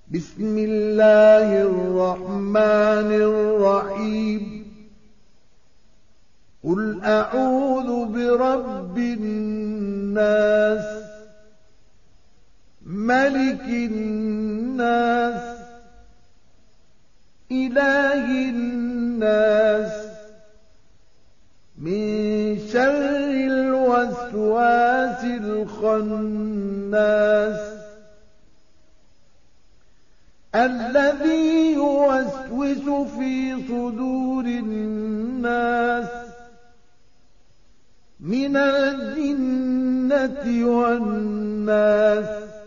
بسم الله الرحمن الرحيم قل أعوذ برب الناس ملك الناس إله الناس من شر الوسواس الخناس الذي يوسوس في صدور الناس من الجنة والناس